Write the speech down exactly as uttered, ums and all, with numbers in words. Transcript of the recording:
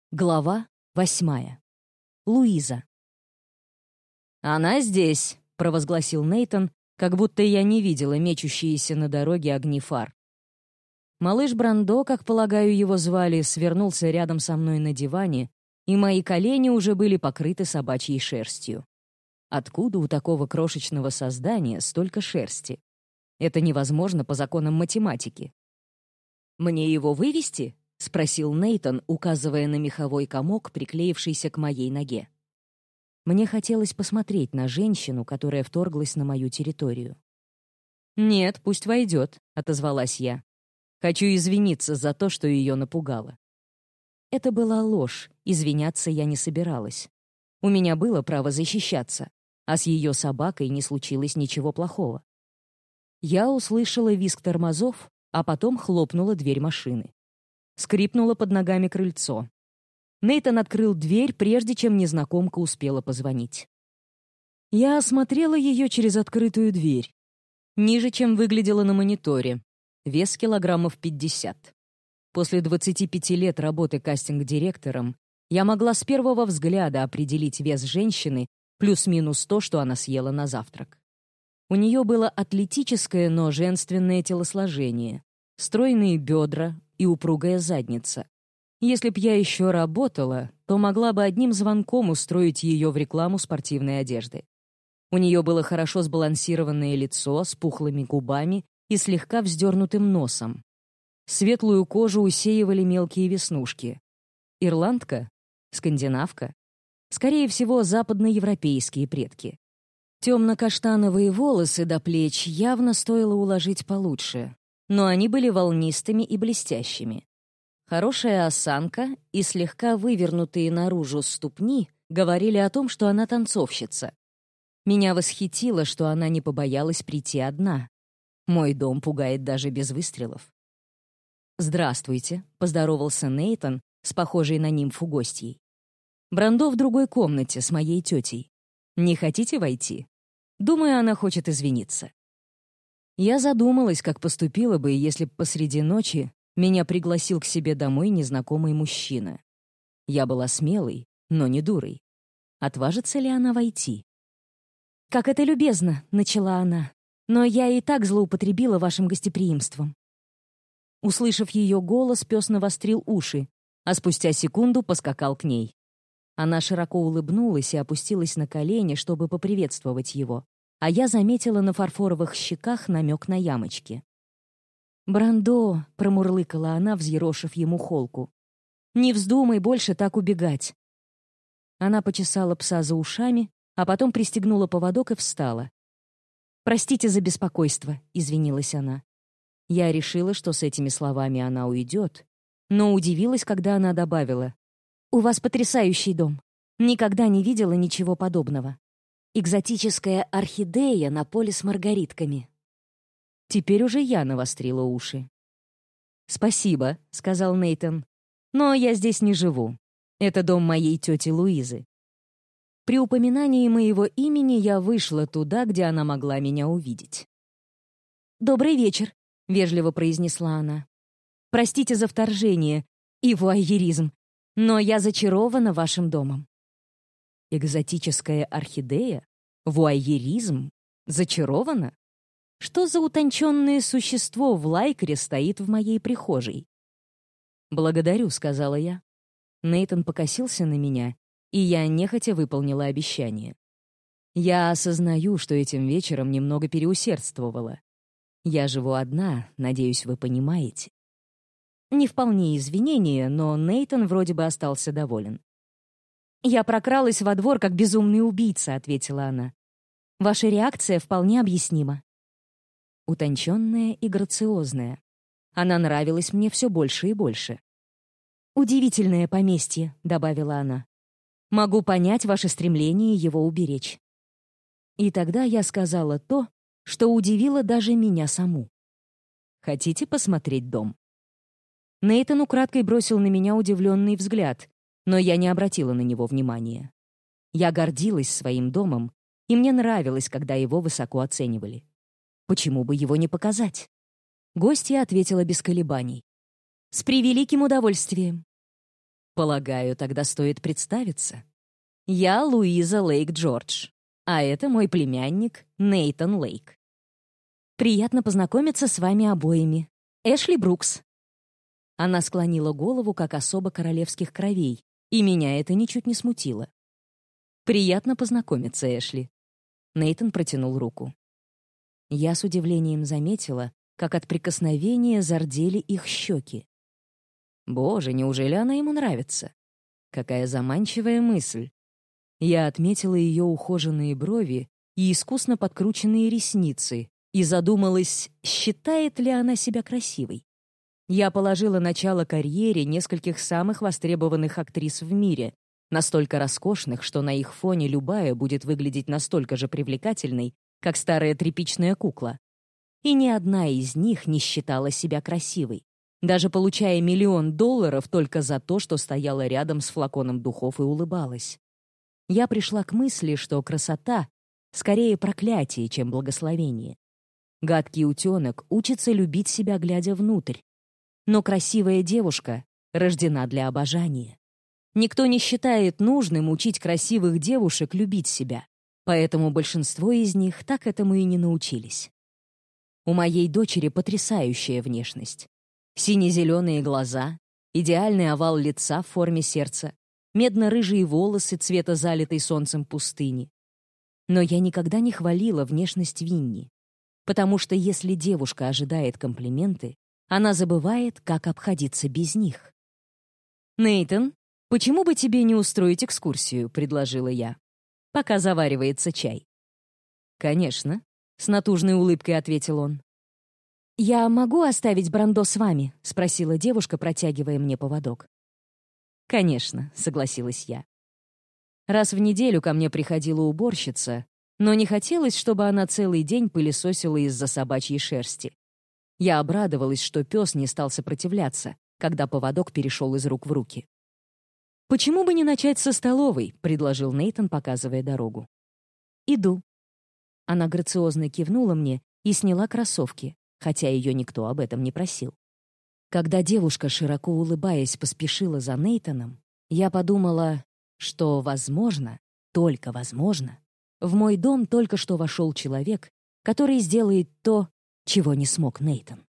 Глава восьмая. Луиза. «Она здесь», — провозгласил Нейтан, как будто я не видела мечущиеся на дороге огни фар. Малыш Брандо, как полагаю его звали, свернулся рядом со мной на диване, и мои колени уже были покрыты собачьей шерстью. Откуда у такого крошечного создания столько шерсти? Это невозможно по законам математики. «Мне его вывести?» — спросил Нейтан, указывая на меховой комок, приклеившийся к моей ноге. Мне хотелось посмотреть на женщину, которая вторглась на мою территорию. «Нет, пусть войдет», — отозвалась я. «Хочу извиниться за то, что ее напугало». Это была ложь, извиняться я не собиралась. У меня было право защищаться, а с ее собакой не случилось ничего плохого. Я услышала визг тормозов, а потом хлопнула дверь машины. Скрипнуло под ногами крыльцо. Нейтан открыл дверь, прежде чем незнакомка успела позвонить. Я осмотрела ее через открытую дверь. Ниже, чем выглядела на мониторе. Вес килограммов пятьдесят. После двадцати пяти лет работы кастинг-директором я могла с первого взгляда определить вес женщины плюс-минус то, что она съела на завтрак. У нее было атлетическое, но женственное телосложение, стройные бедра и упругая задница. Если б я еще работала, то могла бы одним звонком устроить ее в рекламу спортивной одежды. У нее было хорошо сбалансированное лицо с пухлыми губами и слегка вздернутым носом. Светлую кожу усеивали мелкие веснушки. Ирландка? Скандинавка? Скорее всего, западноевропейские предки. Темно-каштановые волосы до плеч явно стоило уложить получше, но они были волнистыми и блестящими. Хорошая осанка и слегка вывернутые наружу ступни говорили о том, что она танцовщица. Меня восхитило, что она не побоялась прийти одна. Мой дом пугает даже без выстрелов. «Здравствуйте», — поздоровался Нейтан с похожей на нимфу гостьей. «Брандо в другой комнате с моей тетей. Не хотите войти? Думаю, она хочет извиниться». Я задумалась, как поступила бы, если б посреди ночи меня пригласил к себе домой незнакомый мужчина. Я была смелой, но не дурой. Отважится ли она войти? «Как это любезно», — начала она, «но я и так злоупотребила вашим гостеприимством». Услышав ее голос, пес навострил уши, а спустя секунду поскакал к ней. Она широко улыбнулась и опустилась на колени, чтобы поприветствовать его, а я заметила на фарфоровых щеках намек на ямочки. «Брандо», — промурлыкала она, взъерошив ему холку, «не вздумай больше так убегать». Она почесала пса за ушами, а потом пристегнула поводок и встала. «Простите за беспокойство», — извинилась она. Я решила, что с этими словами она уйдет, но удивилась, когда она добавила: «У вас потрясающий дом. Никогда не видела ничего подобного. Экзотическая орхидея на поле с маргаритками». Теперь уже я навострила уши. «Спасибо», — сказал Нейтан, «но я здесь не живу. Это дом моей тети Луизы». При упоминании моего имени я вышла туда, где она могла меня увидеть. «Добрый вечер», — вежливо произнесла она. «Простите за вторжение и вуайеризм, но я зачарована вашим домом». Экзотическая орхидея? Вуайеризм? Зачарована? Что за утонченное существо в лайкре стоит в моей прихожей? «Благодарю», — сказала я. Нейтан покосился на меня, и я нехотя выполнила обещание. Я осознаю, что этим вечером немного переусердствовала. Я живу одна, надеюсь, вы понимаете. Не вполне извинения, но Нейтан вроде бы остался доволен. «Я прокралась во двор, как безумный убийца», — ответила она. «Ваша реакция вполне объяснима». Утонченная и грациозная. Она нравилась мне все больше и больше. «Удивительное поместье», — добавила она. «Могу понять ваше стремление его уберечь». И тогда я сказала то, что удивило даже меня саму. «Хотите посмотреть дом?» Нейтан украдкой бросил на меня удивленный взгляд, но я не обратила на него внимания. Я гордилась своим домом, и мне нравилось, когда его высоко оценивали. Почему бы его не показать? Гостья ответила без колебаний. «С превеликим удовольствием». Полагаю, тогда стоит представиться. Я Луиза Лейк-Джордж, а это мой племянник Нейтан Лейк. Приятно познакомиться с вами обоими. Эшли Брукс. Она склонила голову, как особа королевских кровей, и меня это ничуть не смутило. «Приятно познакомиться, Эшли». Нейтан протянул руку. Я с удивлением заметила, как от прикосновения зардели их щеки. Боже, неужели она ему нравится? Какая заманчивая мысль. Я отметила ее ухоженные брови и искусно подкрученные ресницы и задумалась, считает ли она себя красивой. Я положила начало карьере нескольких самых востребованных актрис в мире, настолько роскошных, что на их фоне любая будет выглядеть настолько же привлекательной, как старая тряпичная кукла. И ни одна из них не считала себя красивой, даже получая миллион долларов только за то, что стояла рядом с флаконом духов и улыбалась. Я пришла к мысли, что красота — скорее проклятие, чем благословение. Гадкий утенок учится любить себя, глядя внутрь. Но красивая девушка рождена для обожания. Никто не считает нужным учить красивых девушек любить себя, поэтому большинство из них так этому и не научились. У моей дочери потрясающая внешность. Сине-зеленые глаза, идеальный овал лица в форме сердца, медно-рыжие волосы цвета залитой солнцем пустыни. Но я никогда не хвалила внешность Винни, потому что если девушка ожидает комплименты, она забывает, как обходиться без них. «Нейтан, почему бы тебе не устроить экскурсию?» — предложила я. «Пока заваривается чай». «Конечно», — с натужной улыбкой ответил он. «Я могу оставить Брандо с вами?» — спросила девушка, протягивая мне поводок. «Конечно», — согласилась я. Раз в неделю ко мне приходила уборщица, но не хотелось, чтобы она целый день пылесосила из-за собачьей шерсти. Я обрадовалась, что пес не стал сопротивляться, когда поводок перешел из рук в руки. «Почему бы не начать со столовой?» — предложил Нейтан, показывая дорогу. «Иду». Она грациозно кивнула мне и сняла кроссовки, хотя ее никто об этом не просил. Когда девушка, широко улыбаясь, поспешила за Нейтаном, я подумала, что, возможно, только возможно, в мой дом только что вошел человек, который сделает то, чего не смог Нейтан.